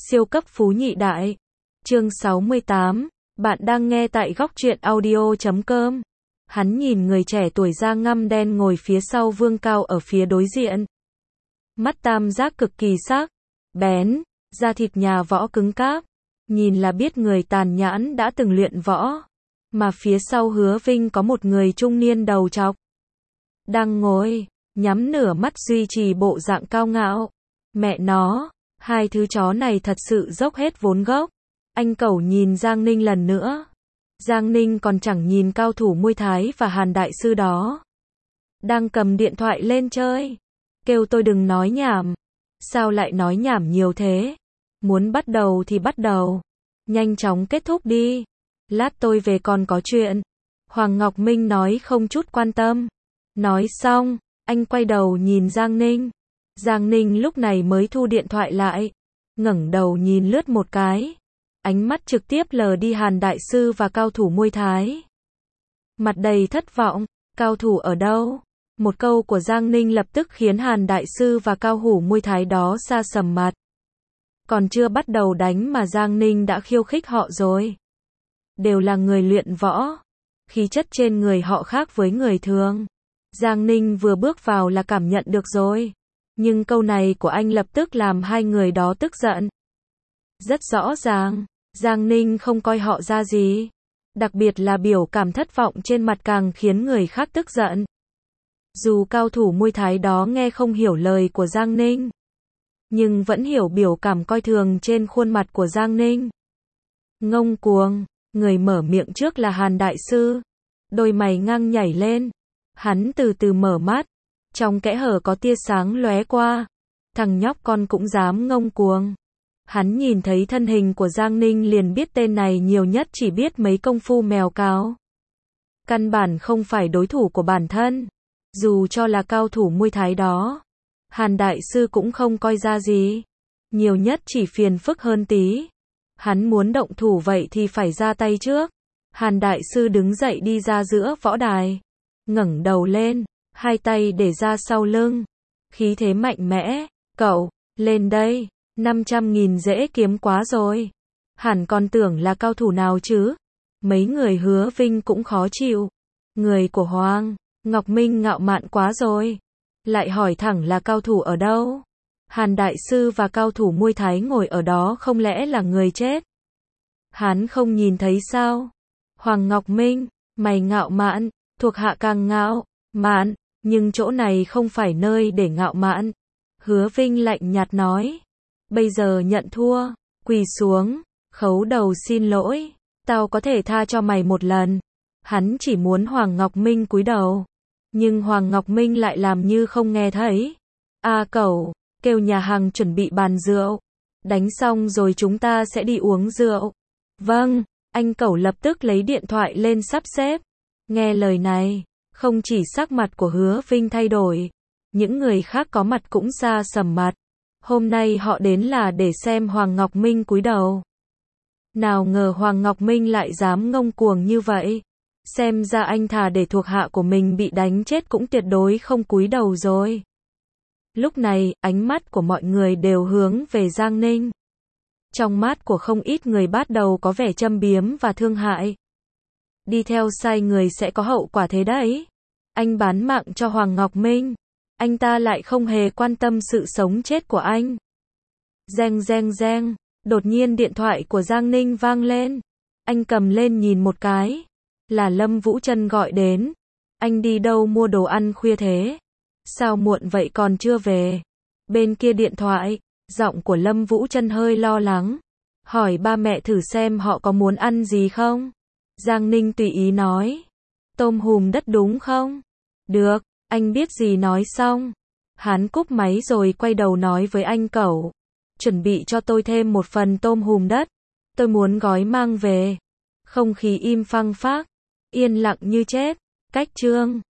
Siêu cấp phú nhị đại. Chương 68. Bạn đang nghe tại góc truyện audio.com. Hắn nhìn người trẻ tuổi da ngăm đen ngồi phía sau Vương Cao ở phía đối diện. Mắt tam giác cực kỳ sắc, bén, da thịt nhà võ cứng cáp. Nhìn là biết người tàn nhẫn đã từng luyện võ. Mà phía sau Hứa Vinh có một người trung niên đầu trọc. Đang ngồi, nhắm nửa mắt duy trì bộ dạng cao ngạo. Mẹ nó, hai thứ chó này thật sự dốc hết vốn gốc. Anh Cẩu nhìn Giang Ninh lần nữa. Giang Ninh còn chẳng nhìn cao thủ Muay Thái và Hàn đại sư đó. Đang cầm điện thoại lên chơi. Kêu tôi đừng nói nhảm. Sao lại nói nhảm nhiều thế? Muốn bắt đầu thì bắt đầu. Nhanh chóng kết thúc đi. Lát tôi về còn có chuyện. Hoàng Ngọc Minh nói không chút quan tâm. Nói xong, anh quay đầu nhìn Giang Ninh. Giang Ninh lúc này mới thu điện thoại lại. Ngẩng đầu nhìn lướt một cái. Ánh mắt trực tiếp lờ đi Hàn đại sư và cao thủ Muay Thái. Mặt đầy thất vọng, cao thủ ở đâu? Một câu của Giang Ninh lập tức khiến Hàn đại sư và cao thủ Muay Thái đó sa sầm mặt. Còn chưa bắt đầu đánh mà Giang Ninh đã khiêu khích họ rồi. Đều là người luyện võ. Khí chất trên người họ khác với người thường. Giang Ninh vừa bước vào là cảm nhận được rồi. Nhưng câu này của anh lập tức làm hai người đó tức giận. Rất rõ ràng, Giang Ninh không coi họ ra gì. Đặc biệt là biểu cảm thất vọng trên mặt càng khiến người khác tức giận. Dù cao thủ Muay Thái đó nghe không hiểu lời của Giang Ninh, nhưng vẫn hiểu biểu cảm coi thường trên khuôn mặt của Giang Ninh. Ngông cuồng, người mở miệng trước là Hàn đại sư. Đôi mày ngang nhảy lên. Hắn từ từ mở mắt. Trong kẽ hở có tia sáng lóe qua. Thằng nhóc con cũng dám ngông cuồng. Hắn nhìn thấy thân hình của Giang Ninh liền biết tên này nhiều nhất chỉ biết mấy công phu mèo cào. Căn bản không phải đối thủ của bản thân. Dù cho là cao thủ Muay Thái đó, Hàn đại sư cũng không coi ra gì. Nhiều nhất chỉ phiền phức hơn tí. Hắn muốn động thủ vậy thì phải ra tay trước. Hàn đại sư đứng dậy đi ra giữa võ đài. Ngẩng đầu lên, hai tay để ra sau lưng. Khí thế mạnh mẽ. Cậu, lên đây. 500.000 dễ kiếm quá rồi. Hẳn còn tưởng là cao thủ nào chứ. Mấy người Hứa Vinh cũng khó chịu. Người của Hoàng Ngọc Minh ngạo mạn quá rồi. Lại hỏi thẳng là cao thủ ở đâu. Hàn đại sư và cao thủ Muay Thái ngồi ở đó không lẽ là người chết. Hắn không nhìn thấy sao. Hoàng Ngọc Minh, mày ngạo mạn, thuộc hạ càng ngạo mạn, nhưng chỗ này không phải nơi để ngạo mạn. Hứa Vinh lạnh nhạt nói. Bây giờ nhận thua, quỳ xuống, khấu đầu xin lỗi, tao có thể tha cho mày một lần. Hắn chỉ muốn Hoàng Ngọc Minh cúi đầu, nhưng Hoàng Ngọc Minh lại làm như không nghe thấy. Cẩu, kêu nhà hàng chuẩn bị bàn rượu, đánh xong rồi chúng ta sẽ đi uống rượu. Vâng, anh Cẩu lập tức lấy điện thoại lên sắp xếp. Nghe lời này, không chỉ sắc mặt của Hứa Vinh thay đổi, những người khác có mặt cũng sa sầm mặt. Hôm nay họ đến là để xem Hoàng Ngọc Minh cúi đầu. Nào ngờ Hoàng Ngọc Minh lại dám ngông cuồng như vậy. Xem ra anh thà để thuộc hạ của mình bị đánh chết cũng tuyệt đối không cúi đầu rồi. Lúc này, ánh mắt của mọi người đều hướng về Giang Ninh. Trong mắt của không ít người bắt đầu có vẻ châm biếm và thương hại. Đi theo sai người sẽ có hậu quả thế đấy. Anh bán mạng cho Hoàng Ngọc Minh. Anh ta lại không hề quan tâm sự sống chết của anh. Reng reng reng, đột nhiên điện thoại của Giang Ninh vang lên. Anh cầm lên nhìn một cái. Là Lâm Vũ Trân gọi đến. Anh đi đâu mua đồ ăn khuya thế? Sao muộn vậy còn chưa về? Bên kia điện thoại, giọng của Lâm Vũ Trân hơi lo lắng. Hỏi ba mẹ thử xem họ có muốn ăn gì không? Giang Ninh tùy ý nói. Tôm hùm đất đúng không? Được. Anh biết gì nói xong. Hắn cúp máy rồi quay đầu nói với anh Cẩu. Chuẩn bị cho tôi thêm một phần tôm hùm đất. Tôi muốn gói mang về. Không khí im phăng phác. Yên lặng như chết. Cách chương